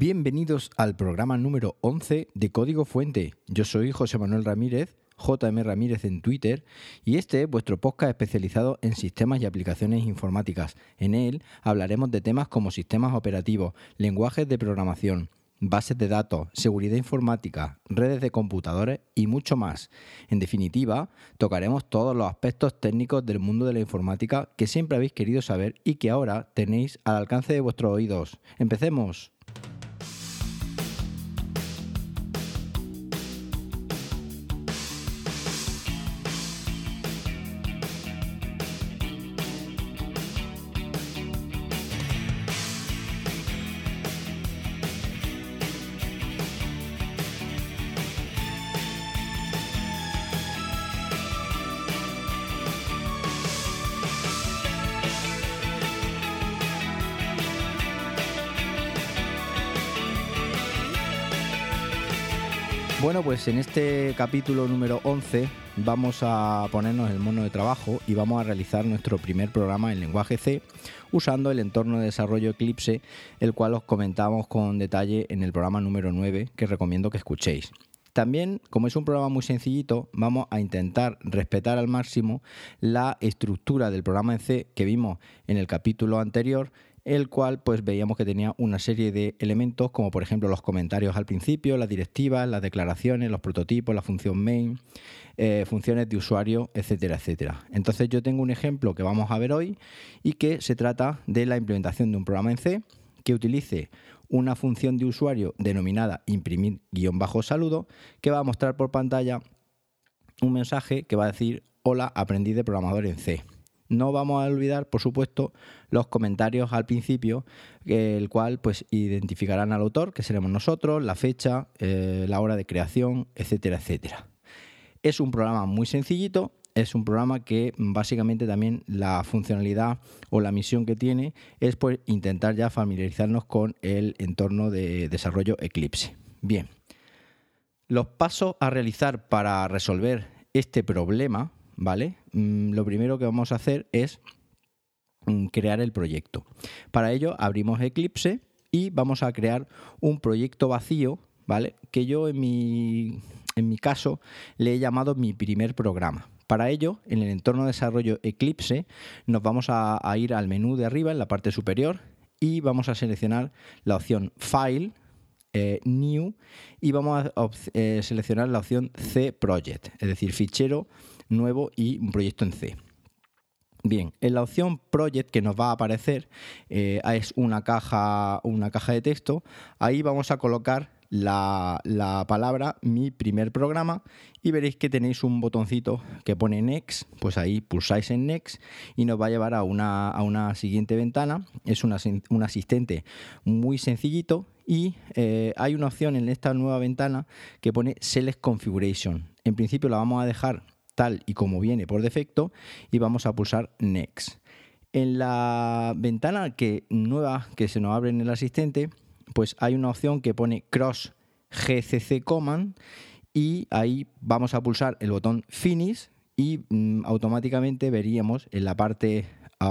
Bienvenidos al programa número 11 de Código Fuente. Yo soy José Manuel Ramírez, JM Ramírez en Twitter, y este es vuestro podcast especializado en sistemas y aplicaciones informáticas. En él hablaremos de temas como sistemas operativos, lenguajes de programación, bases de datos, seguridad informática, redes de computadores y mucho más. En definitiva, tocaremos todos los aspectos técnicos del mundo de la informática que siempre habéis querido saber y que ahora tenéis al alcance de vuestros oídos. ¡Empecemos! Bueno, pues en este capítulo número 11 vamos a ponernos el mono de trabajo y vamos a realizar nuestro primer programa en lenguaje C usando el entorno de desarrollo Eclipse, el cual os comentamos con detalle en el programa número 9, que recomiendo que escuchéis. También, como es un programa muy sencillito, vamos a intentar respetar al máximo la estructura del programa en C que vimos en el capítulo anterior, el cual pues veíamos que tenía una serie de elementos como por ejemplo los comentarios al principio, las directivas, las declaraciones, los prototipos, la función main, funciones de usuario, etcétera, etcétera. Entonces yo tengo un ejemplo que vamos a ver hoy y que se trata de la implementación de un programa en C que utilice una función de usuario denominada imprimir-saludo que va a mostrar por pantalla un mensaje que va a decir hola, aprendí de programador en C. No vamos a olvidar, por supuesto, los comentarios al principio, el cual pues identificarán al autor, que seremos nosotros, la fecha, la hora de creación, etcétera, etcétera. Es un programa muy sencillito, es un programa que básicamente también la funcionalidad o la misión que tiene es pues intentar ya familiarizarnos con el entorno de desarrollo Eclipse. Bien, los pasos a realizar para resolver este problema, ¿vale? Lo primero que vamos a hacer es crear el proyecto. Para ello abrimos Eclipse y vamos a crear un proyecto vacío, ¿vale? Que yo en mi caso le he llamado mi primer programa. Para ello, en el entorno de desarrollo Eclipse, nos vamos a ir al menú de arriba en la parte superior y vamos a seleccionar la opción File, New, y vamos a seleccionar la opción C Project, es decir, fichero nuevo y un proyecto en C. Bien, en la opción Project que nos va a aparecer es una caja de texto. Ahí vamos a colocar la palabra mi primer programa y veréis que tenéis un botoncito que pone Next. Pues ahí pulsáis en Next y nos va a llevar a una siguiente ventana. Es un asistente muy sencillito y hay una opción en esta nueva ventana que pone Select Configuration. En principio la vamos a dejar tal y como viene por defecto y vamos a pulsar Next. En la ventana nueva que se nos abre en el asistente, pues hay una opción que pone Cross GCC Command y ahí vamos a pulsar el botón Finish y automáticamente veríamos en la parte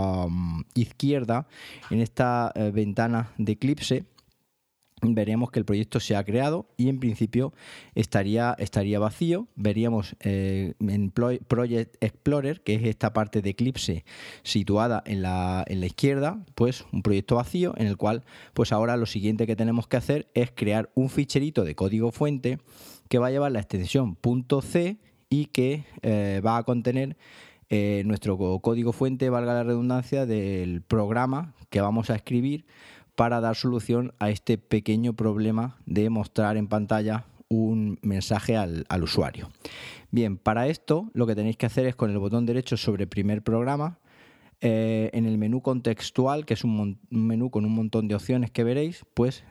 izquierda, en esta ventana de Eclipse, veremos que el proyecto se ha creado y en principio estaría vacío. Veríamos en Project Explorer, que es esta parte de Eclipse situada en la izquierda, pues un proyecto vacío en el cual pues ahora lo siguiente que tenemos que hacer es crear un ficherito de código fuente que va a llevar la extensión .c y que va a contener nuestro código fuente, valga la redundancia, del programa que vamos a escribir para dar solución a este pequeño problema de mostrar en pantalla un mensaje al usuario. Bien, para esto lo que tenéis que hacer es con el botón derecho sobre primer programa, en el menú contextual, que es un menú con un montón de opciones que veréis, pues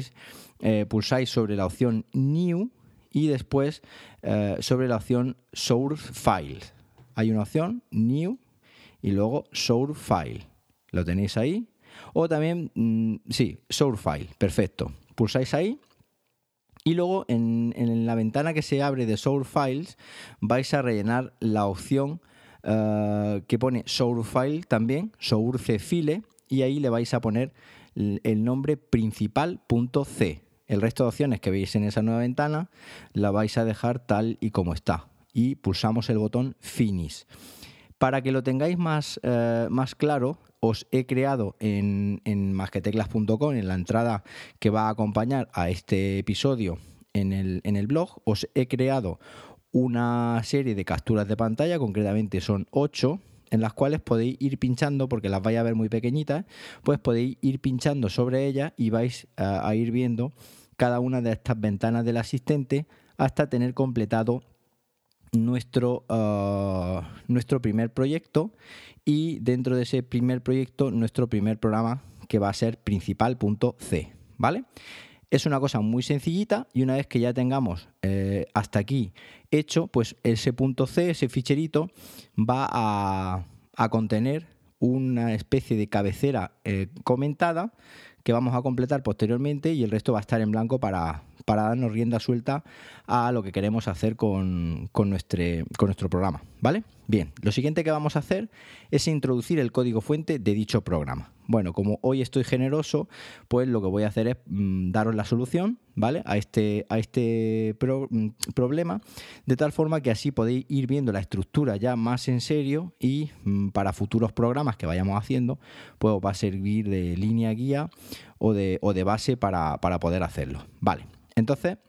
pulsáis sobre la opción New y después sobre la opción Source File. Hay una opción New y luego Source File. Lo tenéis ahí. O también, Source File, perfecto. Pulsáis ahí y luego en la ventana que se abre de Source Files vais a rellenar la opción que pone Source File también, Source File, y ahí le vais a poner el nombre principal.c. El resto de opciones que veis en esa nueva ventana la vais a dejar tal y como está y pulsamos el botón Finish. Para que lo tengáis más claro, os he creado en masqueteclas.com, en la entrada que va a acompañar a este episodio en el blog, os he creado una serie de capturas de pantalla, concretamente son 8, en las cuales podéis ir pinchando, porque las vais a ver muy pequeñitas, pues podéis ir pinchando sobre ellas y vais a ir viendo cada una de estas ventanas del asistente hasta tener completado nuestro primer proyecto, y dentro de ese primer proyecto nuestro primer programa, que va a ser principal.c, ¿vale? Es una cosa muy sencillita, y una vez que ya tengamos hasta aquí hecho, pues ese punto C, ese ficherito, va a contener una especie de cabecera comentada que vamos a completar posteriormente, y el resto va a estar en blanco para darnos rienda suelta a lo que queremos hacer con nuestro programa, ¿vale? Bien, lo siguiente que vamos a hacer es introducir el código fuente de dicho programa. Bueno, como hoy estoy generoso, pues lo que voy a hacer es daros la solución, ¿vale? A este problema, de tal forma que así podéis ir viendo la estructura ya más en serio, y para futuros programas que vayamos haciendo, pues os va a servir de línea guía o de base para poder hacerlo, ¿vale? Entonces,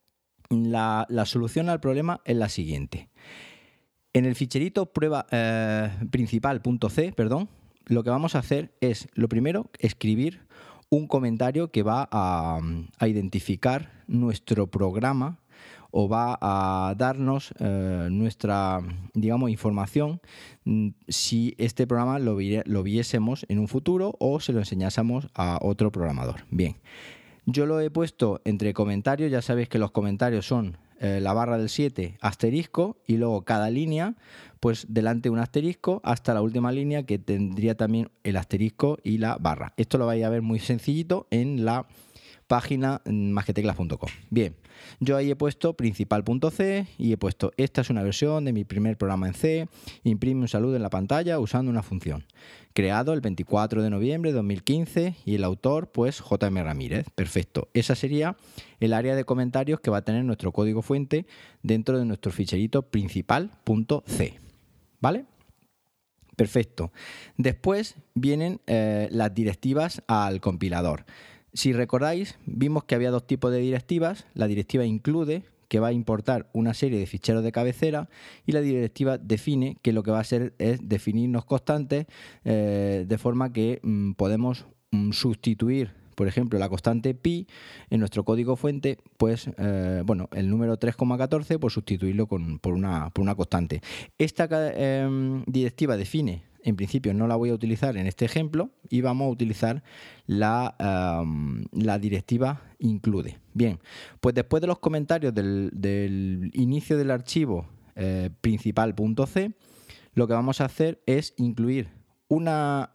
la solución al problema es la siguiente. En el ficherito prueba principal.c, lo que vamos a hacer es, lo primero, escribir un comentario que va a identificar nuestro programa, o va a darnos nuestra, digamos, información, si este programa lo viésemos en un futuro o se lo enseñásemos a otro programador. Bien, yo lo he puesto entre comentarios. Ya sabéis que los comentarios son la barra del 7, asterisco, y luego cada línea, pues delante un asterisco hasta la última línea, que tendría también el asterisco y la barra. Esto lo vais a ver muy sencillito en la página masqueteclas.com. Bien, yo ahí he puesto principal.c y he puesto: esta es una versión de mi primer programa en C, imprime un saludo en la pantalla usando una función. Creado el 24 de noviembre de 2015 y el autor, pues, J.M. Ramírez. Perfecto. Esa sería el área de comentarios que va a tener nuestro código fuente dentro de nuestro ficherito principal.c. ¿Vale? Perfecto. Después vienen las directivas al compilador. Si recordáis, vimos que había dos tipos de directivas: la directiva include, que va a importar una serie de ficheros de cabecera, y la directiva define, que lo que va a hacer es definirnos constantes, de forma que podemos sustituir, por ejemplo, la constante pi en nuestro código fuente, pues el número 3,14, pues sustituirlo por una constante. Esta directiva define, en principio no la voy a utilizar en este ejemplo, y vamos a utilizar la directiva include. Bien, pues después de los comentarios del inicio del archivo principal.c, lo que vamos a hacer es incluir un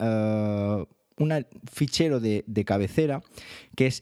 fichero de cabecera, que es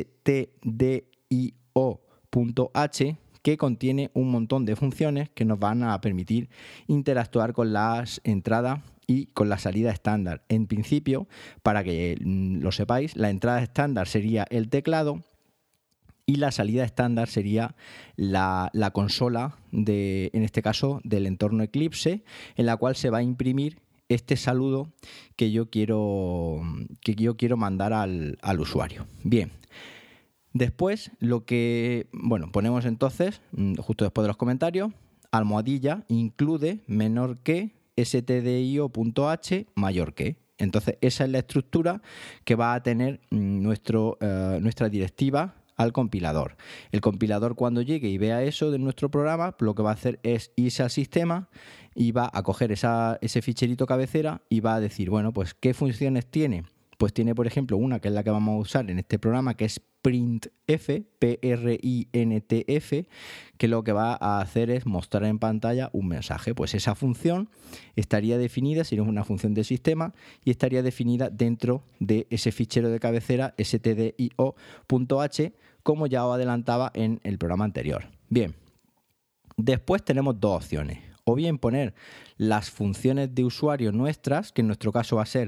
stdio.h, que contiene un montón de funciones que nos van a permitir interactuar con las entradas y con la salida estándar. En principio, para que lo sepáis, la entrada estándar sería el teclado y la salida estándar sería la consola, en este caso del entorno Eclipse, en la cual se va a imprimir este saludo que yo quiero mandar al usuario. Bien. Después, ponemos entonces, justo después de los comentarios, almohadilla include menor que stdio.h mayor que. Entonces, esa es la estructura que va a tener nuestra directiva al compilador. El compilador, cuando llegue y vea eso de nuestro programa, lo que va a hacer es irse al sistema y va a coger ese ficherito cabecera y va a decir, bueno, pues ¿qué funciones tiene? Pues tiene, por ejemplo, una que es la que vamos a usar en este programa, que es printf, P-R-I-N-T-F, que lo que va a hacer es mostrar en pantalla un mensaje. Pues esa función estaría definida, sería una función del sistema, y estaría definida dentro de ese fichero de cabecera stdio.h, como ya os adelantaba en el programa anterior. Bien, después tenemos dos opciones: o bien poner las funciones de usuario nuestras, que en nuestro caso va a ser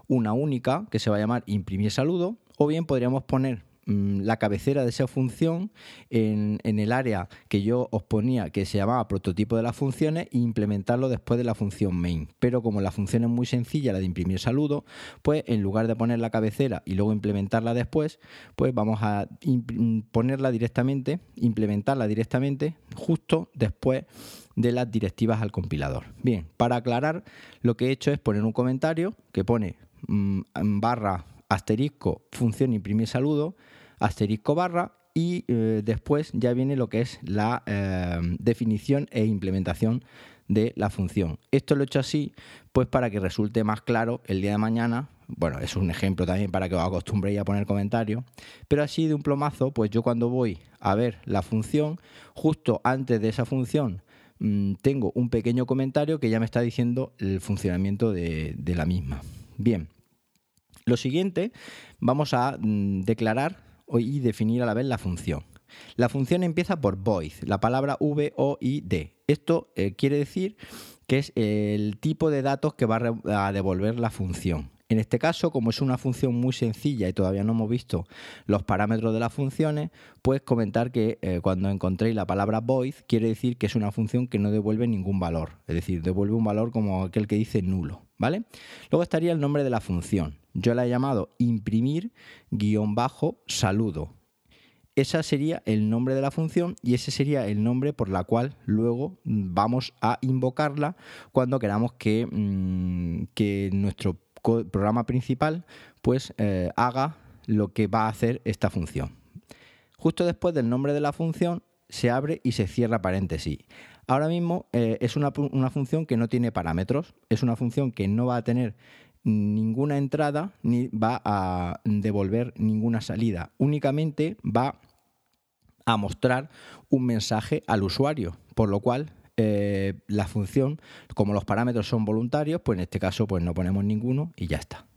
una única que se va a llamar imprimir saludo, o bien podríamos poner la cabecera de esa función en el área que yo os ponía, que se llamaba prototipo de las funciones, e implementarlo después de la función main. Pero como la función es muy sencilla, la de imprimir saludo, pues en lugar de poner la cabecera y luego implementarla después, pues vamos a ponerla directamente, implementarla directamente justo después de las directivas al compilador. Bien, para aclarar, lo que he hecho es poner un comentario que pone barra asterisco función imprimir saludo asterisco barra y después ya viene lo que es la definición e implementación de la función. Esto lo he hecho así pues para que resulte más claro el día de mañana. Bueno, es un ejemplo también para que os acostumbréis a poner comentarios, pero así de un plomazo, pues yo cuando voy a ver la función, justo antes de esa función tengo un pequeño comentario que ya me está diciendo el funcionamiento de la misma. Bien, lo siguiente, vamos a declarar y definir a la vez la función. La función empieza por void, la palabra void. Esto quiere decir que es el tipo de datos que va a devolver la función. En este caso, como es una función muy sencilla y todavía no hemos visto los parámetros de las funciones, pues comentar que cuando encontréis la palabra void quiere decir que es una función que no devuelve ningún valor, es decir, devuelve un valor como aquel que dice nulo, ¿vale? Luego estaría el nombre de la función. Yo la he llamado imprimir-saludo. Ese sería el nombre de la función y ese sería el nombre por la cual luego vamos a invocarla cuando queramos que nuestro programa principal pues haga lo que va a hacer esta función. Justo después del nombre de la función se abre y se cierra paréntesis. Ahora mismo es una función que no tiene parámetros, es una función que no va a tener ninguna entrada ni va a devolver ninguna salida, únicamente va a mostrar un mensaje al usuario, por lo cual la función, como los parámetros son voluntarios, pues en este caso pues no ponemos ninguno y ya está.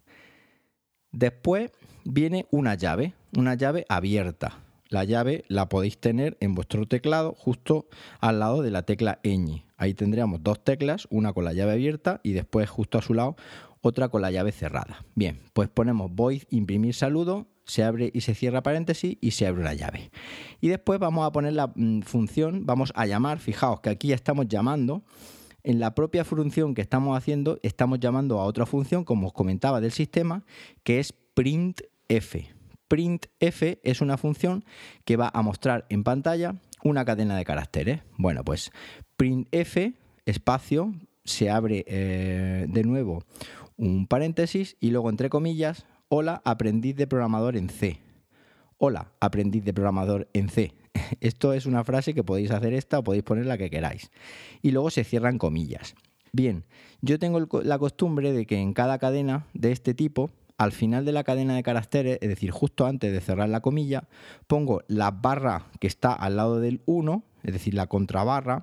Después viene una llave abierta. La llave la podéis tener en vuestro teclado justo al lado de la tecla ñ. Ahí tendríamos dos teclas, una con la llave abierta y después justo a su lado otra con la llave cerrada. Bien, pues ponemos void imprimir saludo, se abre y se cierra paréntesis y se abre una llave. Y después vamos a poner la función, vamos a llamar, fijaos que aquí ya estamos llamando, en la propia función que estamos haciendo, estamos llamando a otra función, como os comentaba, del sistema, que es printf. Printf es una función que va a mostrar en pantalla una cadena de caracteres. Bueno, pues printf, espacio, se abre de nuevo un paréntesis y luego entre comillas, hola, aprendiz de programador en C. Hola, aprendiz de programador en C. Esto es una frase que podéis hacer esta o podéis poner la que queráis. Y luego se cierran comillas. Bien, yo tengo la costumbre de que en cada cadena de este tipo, al final de la cadena de caracteres, es decir, justo antes de cerrar la comilla, pongo la barra que está al lado del 1, es decir, la contrabarra,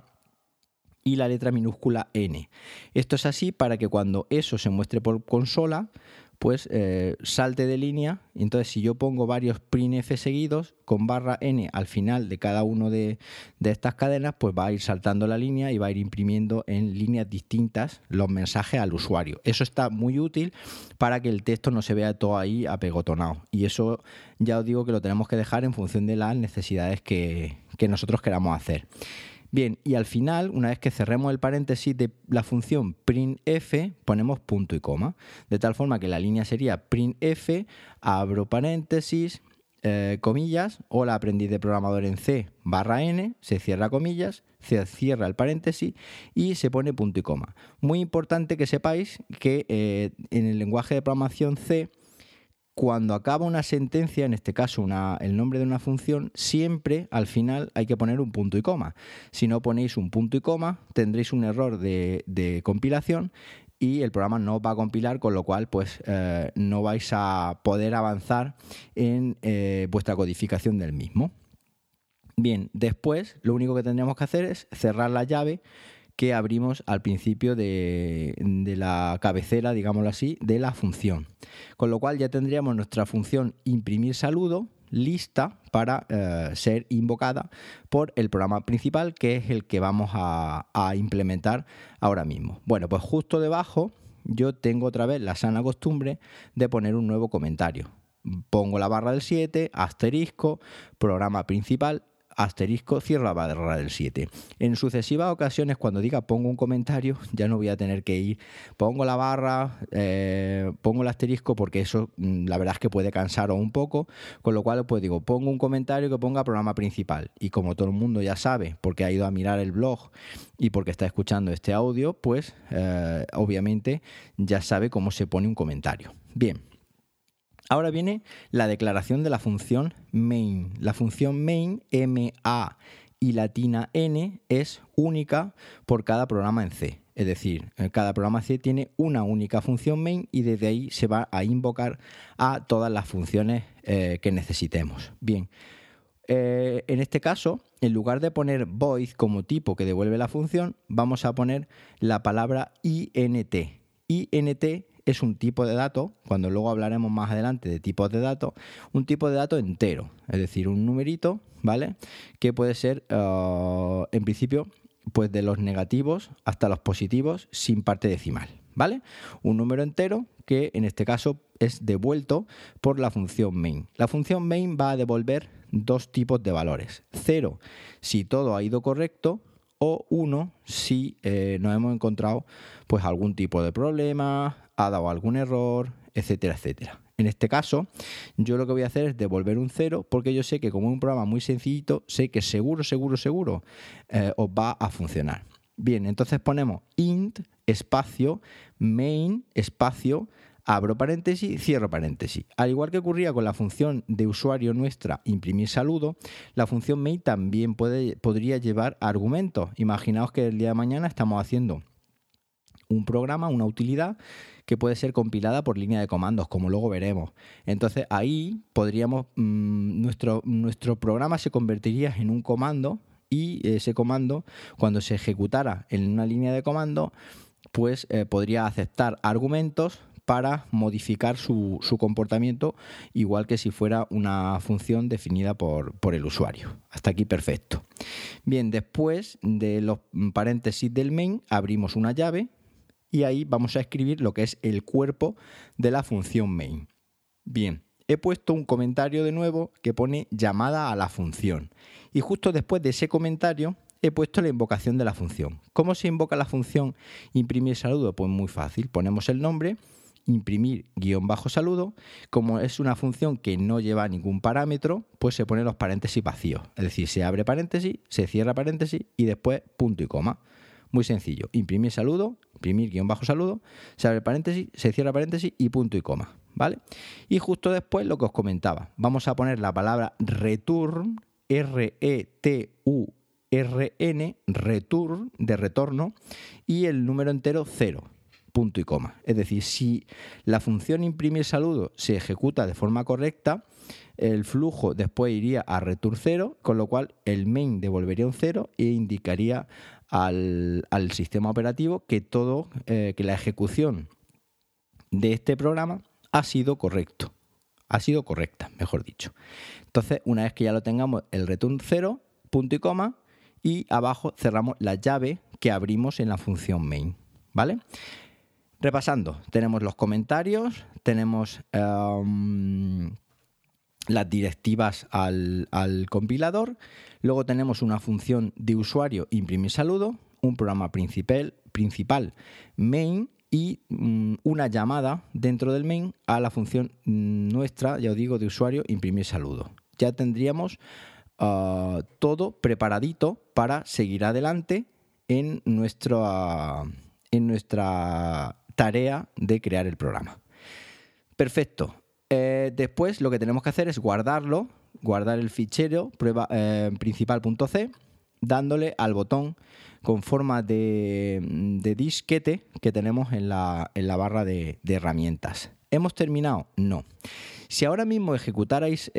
y la letra minúscula N. Esto es así para que cuando eso se muestre por consola, pues salte de línea. Entonces, si yo pongo varios printf seguidos con barra N al final de cada uno de estas cadenas, pues va a ir saltando la línea y va a ir imprimiendo en líneas distintas los mensajes al usuario. Eso está muy útil para que el texto no se vea todo ahí apegotonado. Y eso ya os digo que lo tenemos que dejar en función de las necesidades que nosotros queramos hacer. Bien, y al final, una vez que cerremos el paréntesis de la función printf, ponemos punto y coma, de tal forma que la línea sería printf, abro paréntesis, comillas, hola aprendiz de programador en C, barra N, se cierra comillas, se cierra el paréntesis y se pone punto y coma. Muy importante que sepáis que en el lenguaje de programación C, cuando acaba una sentencia, en este caso el nombre de una función, siempre al final hay que poner un punto y coma. Si no ponéis un punto y coma, tendréis un error de compilación y el programa no va a compilar, con lo cual pues no vais a poder avanzar en vuestra codificación del mismo. Bien, después lo único que tendríamos que hacer es cerrar la llave que abrimos al principio de la cabecera, digámoslo así, de la función. Con lo cual ya tendríamos nuestra función imprimir saludo lista para ser invocada por el programa principal, que es el que vamos a implementar ahora mismo. Bueno, pues justo debajo yo tengo otra vez la sana costumbre de poner un nuevo comentario. Pongo la barra del 7, asterisco, programa principal, asterisco, cierro la barra del 7. En sucesivas ocasiones, cuando diga pongo un comentario, ya no voy a tener que ir, pongo la barra, pongo el asterisco, porque eso la verdad es que puede cansaros un poco, con lo cual pues digo, pongo un comentario que ponga programa principal. Y como todo el mundo ya sabe, porque ha ido a mirar el blog y porque está escuchando este audio, pues obviamente ya sabe cómo se pone un comentario. Bien. Ahora viene la declaración de la función main. La función main, M-A y latina N, es única por cada programa en C. Es decir, cada programa C tiene una única función main y desde ahí se va a invocar a todas las funciones que necesitemos. Bien, en este caso, en lugar de poner void como tipo que devuelve la función, vamos a poner la palabra int. Int es un tipo de dato, cuando luego hablaremos más adelante de tipos de datos, un tipo de dato entero, es decir, un numerito, ¿vale? Que puede ser, en principio, pues de los negativos hasta los positivos sin parte decimal, ¿vale? Un número entero que en este caso es devuelto por la función main. La función main va a devolver dos tipos de valores: 0 si todo ha ido correcto, o 1 si nos hemos encontrado pues algún tipo de problema, ha dado algún error, etcétera, etcétera. En este caso, yo lo que voy a hacer es devolver un 0, porque yo sé que como es un programa muy sencillito, sé que seguro os va a funcionar. Bien, entonces ponemos int espacio main espacio abro paréntesis, cierro paréntesis. Al igual que ocurría con la función de usuario nuestra imprimir saludo, la función main también podría llevar argumentos. Imaginaos que el día de mañana estamos haciendo un programa, una utilidad que puede ser compilada por línea de comandos, como luego veremos. Entonces ahí podríamos, nuestro programa se convertiría en un comando, y ese comando, cuando se ejecutara en una línea de comando, pues podría aceptar argumentos para modificar su comportamiento, igual que si fuera una función definida por el usuario. Hasta aquí perfecto. Bien, después de los paréntesis del main, abrimos una llave y ahí vamos a escribir lo que es el cuerpo de la función main. Bien, he puesto un comentario de nuevo que pone llamada a la función. Y justo después de ese comentario he puesto la invocación de la función. ¿Cómo se invoca la función imprimir saludo? Pues muy fácil. Ponemos el nombre, imprimir _saludo. Como es una función que no lleva ningún parámetro, pues se ponen los paréntesis vacíos. Es decir, se abre paréntesis, se cierra paréntesis y después punto y coma. Muy sencillo. Imprimir saludo, imprimir _saludo, se abre paréntesis, se cierra paréntesis y punto y coma. ¿Vale? Y justo después lo que os comentaba. Vamos a poner la palabra return, R-E-T-U-R-N, return, de retorno, y el número entero 0. Punto y coma. Es decir, si la función imprimir saludo se ejecuta de forma correcta, el flujo después iría a return 0, con lo cual el main devolvería un 0 e indicaría al sistema operativo que que la ejecución de este programa ha sido correcta, mejor dicho. Entonces, una vez que ya lo tengamos, el return 0, punto y coma, y abajo cerramos la llave que abrimos en la función main, ¿vale? Repasando, tenemos los comentarios, tenemos las directivas al compilador, luego tenemos una función de usuario imprimir saludo, un programa principal main y una llamada dentro del main a la función nuestra, ya os digo, de usuario imprimir saludo. Ya tendríamos todo preparadito para seguir adelante en nuestra tarea de crear el programa. Perfecto. Después lo que tenemos que hacer es guardar el fichero principal.c, dándole al botón con forma de disquete que tenemos en la barra de herramientas. ¿Hemos terminado? No. Si ahora mismo ejecutarais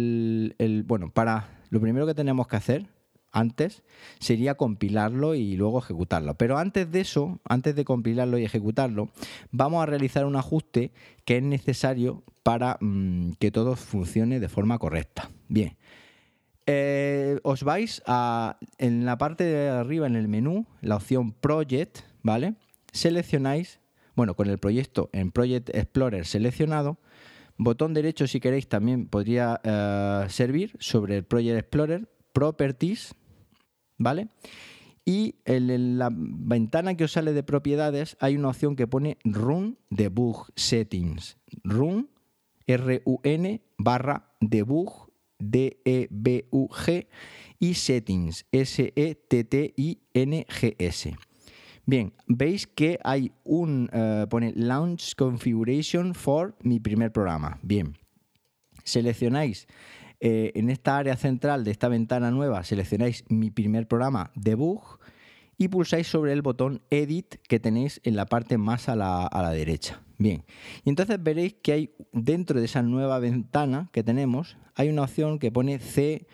lo primero que tenemos que hacer antes sería compilarlo y luego ejecutarlo. Pero antes de eso, antes de compilarlo y ejecutarlo, vamos a realizar un ajuste que es necesario para que todo funcione de forma correcta. Bien, os vais en la parte de arriba en el menú, la opción Project, ¿vale? Seleccionáis bueno, con el proyecto en Project Explorer seleccionado. Botón derecho, si queréis, también podría servir sobre el Project Explorer, Properties, ¿vale? Y en la ventana que os sale de propiedades hay una opción que pone Run Debug Settings. Run, R-U-N, /debug, D-E-B-U-G, y Settings, S-E-T-T-I-N-G-S. Bien, veis que hay pone Launch Configuration for mi primer programa. Bien, seleccionáis en esta área central de esta ventana nueva, seleccionáis mi primer programa, Debug, y pulsáis sobre el botón Edit que tenéis en la parte más a la derecha. Bien, y entonces veréis que hay dentro de esa nueva ventana que tenemos, hay una opción que pone C/C++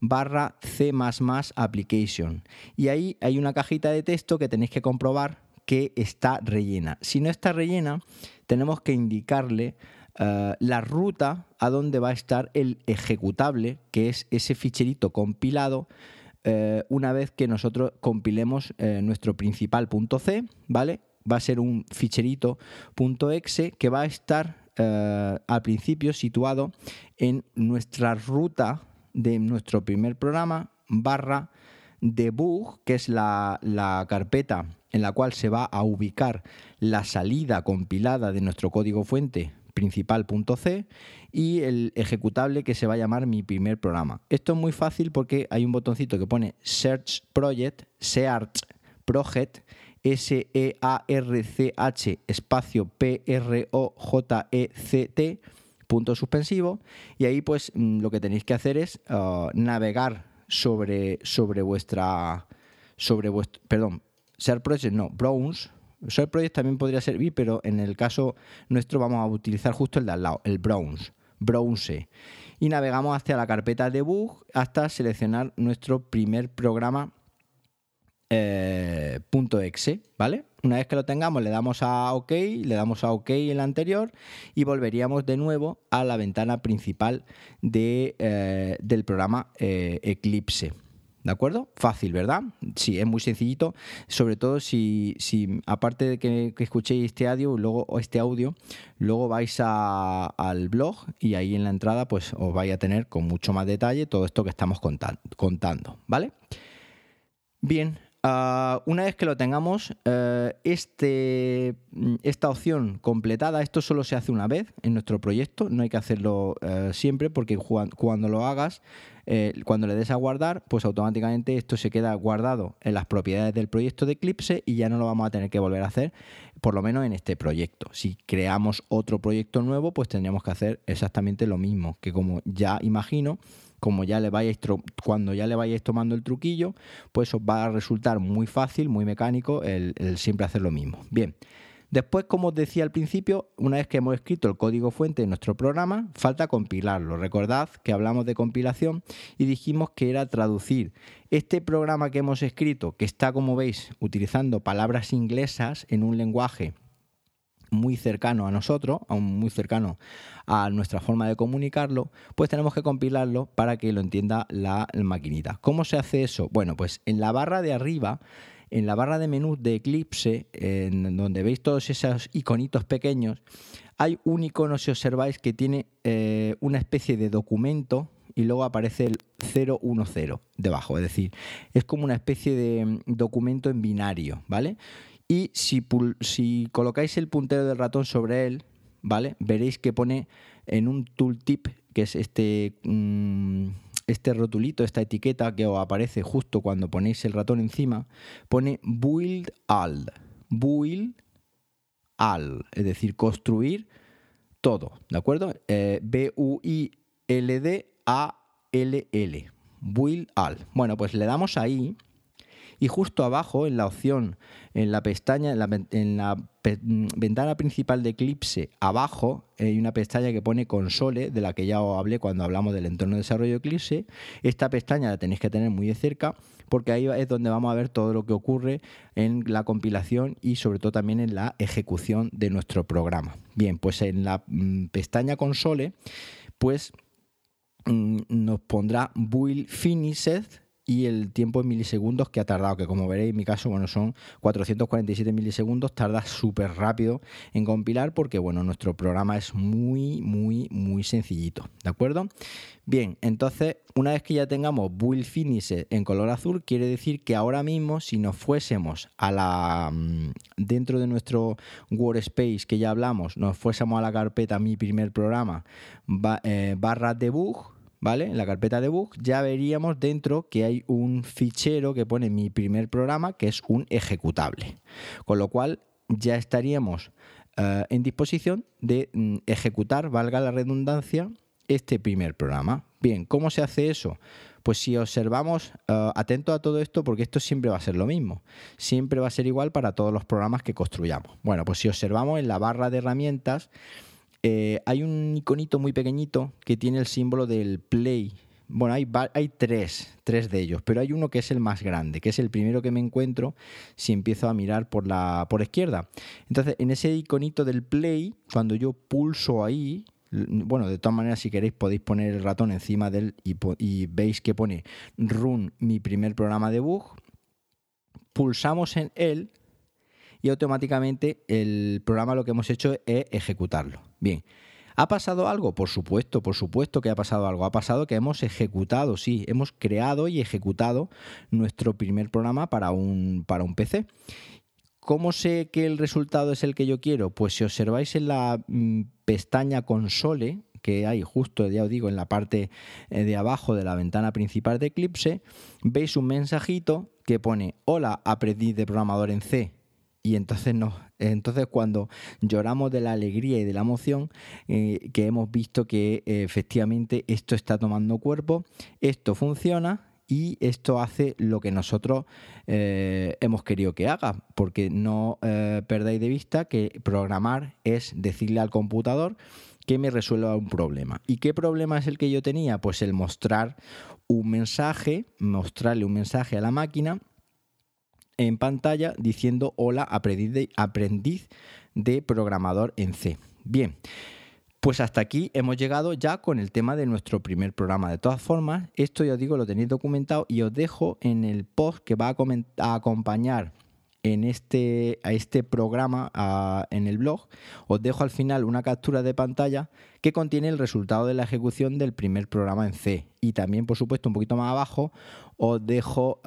Application, y ahí hay una cajita de texto que tenéis que comprobar que está rellena. Si no está rellena, tenemos que indicarle la ruta a donde va a estar el ejecutable, que es ese ficherito compilado una vez que nosotros compilemos nuestro principal.c, ¿vale? Va a ser un ficherito .exe que va a estar al principio situado en nuestra ruta de nuestro primer programa /debug, que es la carpeta en la cual se va a ubicar la salida compilada de nuestro código fuente principal.c y el ejecutable que se va a llamar mi primer programa. Esto es muy fácil porque hay un botoncito que pone Search Project, Search Project, S-E-A-R-C-H espacio P-R-O-J-E-C-T punto suspensivo, y ahí pues lo que tenéis que hacer es navegar sobre vuestro, perdón, Search Project no, Browse. Search Project también podría servir, pero en el caso nuestro vamos a utilizar justo el de al lado, el Browse. Y navegamos hacia la carpeta debug hasta seleccionar nuestro primer programa .exe, ¿vale? Una vez que lo tengamos le damos a OK, en la anterior y volveríamos de nuevo a la ventana principal del programa Eclipse. ¿De acuerdo? Fácil, ¿verdad? Sí, es muy sencillito, sobre todo si aparte de que escuchéis este audio, luego vais al blog y ahí en la entrada pues os vais a tener con mucho más detalle todo esto que estamos contando, ¿vale? Bien, una vez que lo tengamos, esta opción completada, esto solo se hace una vez en nuestro proyecto, no hay que hacerlo siempre porque cuando lo hagas, cuando le des a guardar, pues automáticamente esto se queda guardado en las propiedades del proyecto de Eclipse y ya no lo vamos a tener que volver a hacer, por lo menos en este proyecto. Si creamos otro proyecto nuevo, pues tendríamos que hacer exactamente lo mismo, que como ya imagino, cuando ya le vayáis tomando el truquillo, pues os va a resultar muy fácil, muy mecánico el siempre hacer lo mismo. Bien. Después, como os decía al principio, una vez que hemos escrito el código fuente de nuestro programa, falta compilarlo. Recordad que hablamos de compilación y dijimos que era traducir este programa que hemos escrito, que está, como veis, utilizando palabras inglesas en un lenguaje muy cercano a nosotros, muy cercano a nuestra forma de comunicarlo, pues tenemos que compilarlo para que lo entienda la maquinita. ¿Cómo se hace eso? Bueno, pues en la barra de arriba, en la barra de menú de Eclipse, en donde veis todos esos iconitos pequeños, hay un icono, si observáis, que tiene una especie de documento y luego aparece el 010 debajo, es decir, es como una especie de documento en binario, ¿vale? Y si colocáis el puntero del ratón sobre él, ¿vale? Veréis que pone en un tooltip, que es este rotulito, esta etiqueta que os aparece justo cuando ponéis el ratón encima, pone build all, es decir, construir todo, ¿de acuerdo? B-U-I-L-D-A-L-L, build all. Bueno, pues le damos ahí y justo abajo en la opción, en la pestaña, en la ventana principal de Eclipse, abajo hay una pestaña que pone Console, de la que ya os hablé cuando hablamos del entorno de desarrollo de Eclipse. Esta pestaña la tenéis que tener muy de cerca porque ahí es donde vamos a ver todo lo que ocurre en la compilación y sobre todo también en la ejecución de nuestro programa. Bien, pues en la pestaña Console, pues nos pondrá Build Finished y el tiempo en milisegundos que ha tardado, que como veréis en mi caso, bueno, son 447 milisegundos, tarda súper rápido en compilar porque, bueno, nuestro programa es muy, muy, muy sencillito, ¿de acuerdo? Bien, entonces, una vez que ya tengamos Build Finish en color azul, quiere decir que ahora mismo, si nos fuésemos dentro de nuestro workspace que ya hablamos, nos fuésemos a la carpeta Mi Primer Programa, barra debug, ¿vale? En la carpeta debug ya veríamos dentro que hay un fichero que pone Mi Primer Programa, que es un ejecutable. Con lo cual ya estaríamos en disposición de ejecutar, valga la redundancia, este primer programa. Bien, ¿cómo se hace eso? Pues si observamos, atento a todo esto porque esto siempre va a ser lo mismo. Siempre va a ser igual para todos los programas que construyamos. Bueno, pues si observamos en la barra de herramientas, hay un iconito muy pequeñito que tiene el símbolo del play. Bueno, hay tres de ellos, pero hay uno que es el más grande, que es el primero que me encuentro si empiezo a mirar por izquierda. Entonces, en ese iconito del play, cuando yo pulso ahí, bueno, de todas maneras, si queréis podéis poner el ratón encima de él y veis que pone Run Mi Primer Programa Debug. Pulsamos en él y automáticamente el programa lo que hemos hecho es ejecutarlo. Bien, ¿ha pasado algo? Por supuesto que ha pasado algo. Ha pasado que hemos ejecutado, sí, hemos creado y ejecutado nuestro primer programa para un PC. ¿Cómo sé que el resultado es el que yo quiero? Pues si observáis en la pestaña Console, que hay justo, ya os digo, en la parte de abajo de la ventana principal de Eclipse, veis un mensajito que pone Hola, aprendiz de programador en C. Y entonces cuando lloramos de la alegría y de la emoción, que hemos visto que efectivamente esto está tomando cuerpo, esto funciona y esto hace lo que nosotros hemos querido que haga, porque no perdáis de vista que programar es decirle al computador que me resuelva un problema. ¿Y qué problema es el que yo tenía? Pues el mostrarle un mensaje a la máquina en pantalla diciendo hola, aprendiz de programador en C. Bien, pues hasta aquí hemos llegado ya con el tema de nuestro primer programa. De todas formas, esto ya os digo, lo tenéis documentado y os dejo en el post que va a acompañar a este programa en el blog. Os dejo al final una captura de pantalla que contiene el resultado de la ejecución del primer programa en C. Y también, por supuesto, un poquito más abajo os dejo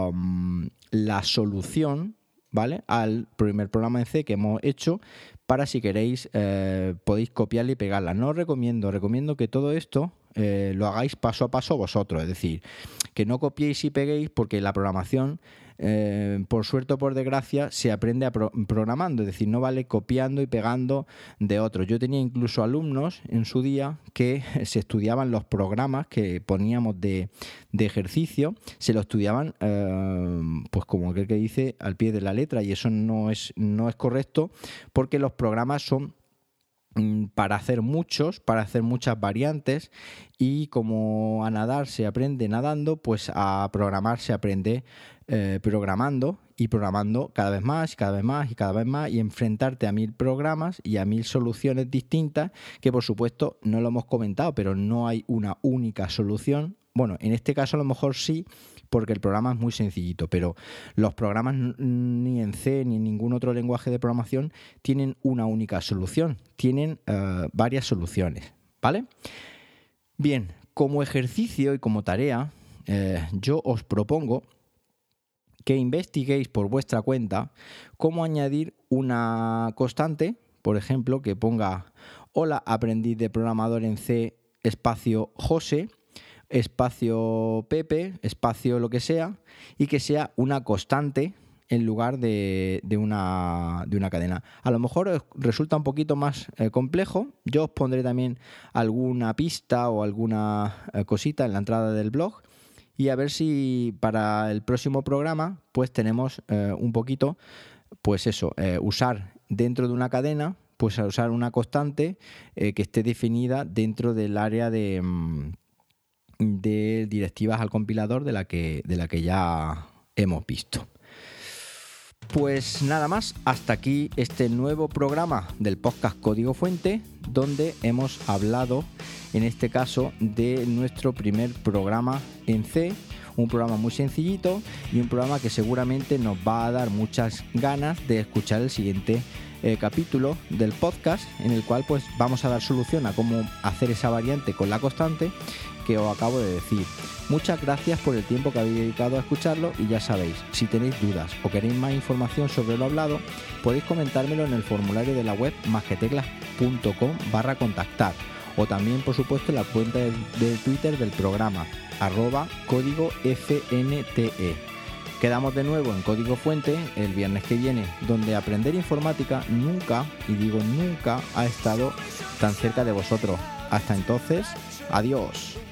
la solución, ¿vale?, al primer programa en C que hemos hecho, para si queréis podéis copiarla y pegarla. No os recomiendo que todo esto lo hagáis paso a paso vosotros, es decir, que no copiéis y peguéis, porque la programación, por suerte o por desgracia, se aprende programando, es decir, no vale copiando y pegando de otros. Yo tenía incluso alumnos en su día que se estudiaban los programas que poníamos de ejercicio, se lo estudiaban pues como aquel que dice al pie de la letra, y eso no es correcto, porque los programas son para hacer muchas variantes, y como a nadar se aprende nadando, pues a programar se aprende programando, y programando cada vez más y cada vez más y cada vez más, y enfrentarte a 1000 programas y a 1000 soluciones distintas, que por supuesto no lo hemos comentado, pero no hay una única solución. Bueno, en este caso a lo mejor sí, porque el programa es muy sencillito, pero los programas ni en C ni en ningún otro lenguaje de programación tienen una única solución, tienen varias soluciones, ¿vale? Bien, como ejercicio y como tarea, yo os propongo que investiguéis por vuestra cuenta cómo añadir una constante, por ejemplo, que ponga hola, aprendiz de programador en C, espacio José, espacio Pepe, espacio lo que sea, y que sea una constante en lugar de una cadena. A lo mejor os resulta un poquito más complejo. Yo os pondré también alguna pista o alguna cosita en la entrada del blog, y a ver si para el próximo programa pues tenemos un poquito, pues eso, usar dentro de una cadena, pues a usar una constante que esté definida dentro del área de directivas al compilador de la que ya hemos visto. Pues nada más, hasta aquí este nuevo programa del podcast Código Fuente, donde hemos hablado en este caso de nuestro primer programa en C, Un programa muy sencillito y un programa que seguramente nos va a dar muchas ganas de escuchar el siguiente capítulo del podcast, en el cual pues vamos a dar solución a cómo hacer esa variante con la constante que os acabo de decir. Muchas gracias por el tiempo que habéis dedicado a escucharlo y ya sabéis, si tenéis dudas o queréis más información sobre lo hablado, podéis comentármelo en el formulario de la web masqueteclas.com/contactar o también por supuesto en la cuenta de Twitter del programa @códigofnte. Quedamos de nuevo en Código Fuente el viernes que viene, donde aprender informática nunca, y digo nunca, ha estado tan cerca de vosotros. Hasta entonces, adiós.